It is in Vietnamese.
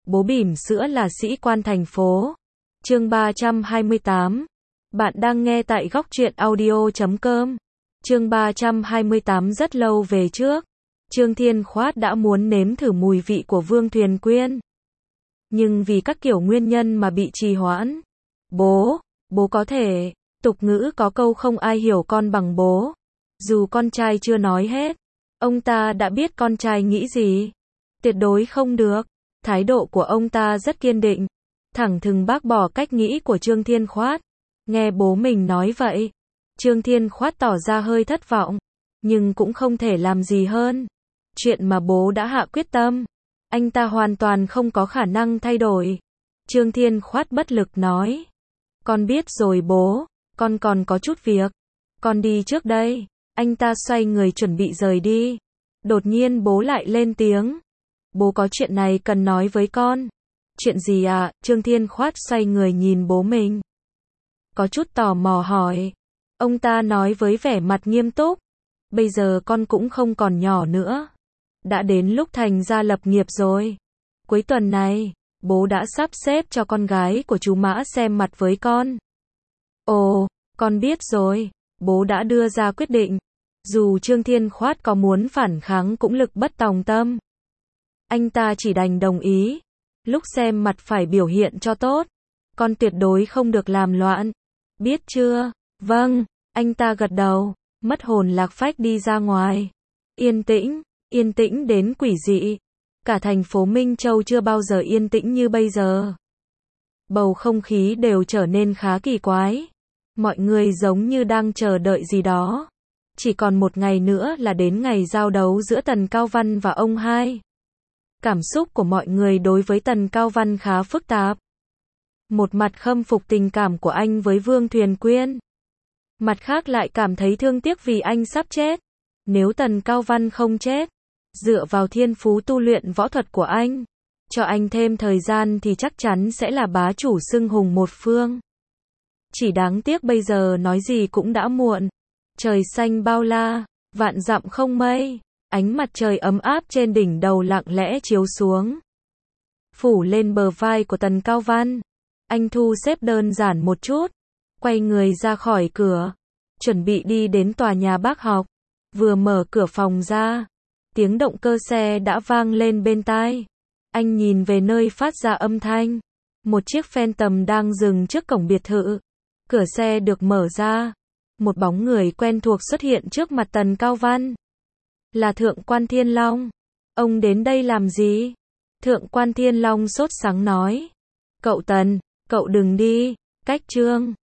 Bố bỉm sữa là sĩ quan thành phố. Chương 328. Bạn đang nghe tại góc truyện audio.com. Chương 328. Rất lâu về trước, Trương Thiên Khoát đã muốn nếm thử mùi vị của Vương Thuyền Quyên. Nhưng vì các kiểu nguyên nhân mà bị trì hoãn. Bố có thể, tục ngữ có câu không ai hiểu con bằng bố. Dù con trai chưa nói hết, ông ta đã biết con trai nghĩ gì. Tuyệt đối không được. Thái độ của ông ta rất kiên định, thẳng thừng bác bỏ cách nghĩ của Trương Thiên Khoát. Nghe bố mình nói vậy, Trương Thiên Khoát tỏ ra hơi thất vọng, nhưng cũng không thể làm gì hơn. Chuyện mà bố đã hạ quyết tâm, anh ta hoàn toàn không có khả năng thay đổi. Trương Thiên Khoát bất lực nói. Con biết rồi bố, con còn có chút việc. Con đi trước đây. Anh ta xoay người chuẩn bị rời đi. Đột nhiên bố lại lên tiếng. Bố có chuyện này cần nói với con. Chuyện gì ạ? Trương Thiên Khoát xoay người nhìn bố mình, có chút tò mò hỏi. Ông ta nói với vẻ mặt nghiêm túc. Bây giờ con cũng không còn nhỏ nữa. Đã đến lúc thành gia lập nghiệp rồi. Cuối tuần này, bố đã sắp xếp cho con gái của chú Mã xem mặt với con. Ồ, con biết rồi. Bố đã đưa ra quyết định. Dù Trương Thiên Khoát có muốn phản kháng cũng lực bất tòng tâm. Anh ta chỉ đành đồng ý. Lúc xem mặt phải biểu hiện cho tốt. Con tuyệt đối không được làm loạn. Biết chưa? Vâng. Anh ta gật đầu, mất hồn lạc phách đi ra ngoài. Yên tĩnh đến quỷ dị. Cả thành phố Minh Châu chưa bao giờ yên tĩnh như bây giờ. Bầu không khí đều trở nên khá kỳ quái. Mọi người giống như đang chờ đợi gì đó. Chỉ còn một ngày nữa là đến ngày giao đấu giữa Tần Cao Văn và ông hai. Cảm xúc của mọi người đối với Tần Cao Văn khá phức tạp. Một mặt khâm phục tình cảm của anh với Vương Thuyền Quyên. Mặt khác lại cảm thấy thương tiếc vì anh sắp chết. Nếu Tần Cao Văn không chết, dựa vào thiên phú tu luyện võ thuật của anh, cho anh thêm thời gian thì chắc chắn sẽ là bá chủ xưng hùng một phương. Chỉ đáng tiếc bây giờ nói gì cũng đã muộn. Trời xanh bao la, vạn dặm không mây. Ánh mặt trời ấm áp trên đỉnh đầu lặng lẽ chiếu xuống, phủ lên bờ vai của Tần Cao Văn. Anh thu xếp đơn giản một chút, quay người ra khỏi cửa, chuẩn bị đi đến tòa nhà bác học. Vừa mở cửa phòng ra, tiếng động cơ xe đã vang lên bên tai. Anh nhìn về nơi phát ra âm thanh. Một chiếc Phantom đang dừng trước cổng biệt thự. Cửa xe được mở ra. Một bóng người quen thuộc xuất hiện trước mặt Tần Cao Văn. Là Thượng quan Thiên Long. Ông đến đây làm gì? Thượng quan Thiên Long sốt sắng nói. Cậu Tần, cậu đừng đi. Cách Trương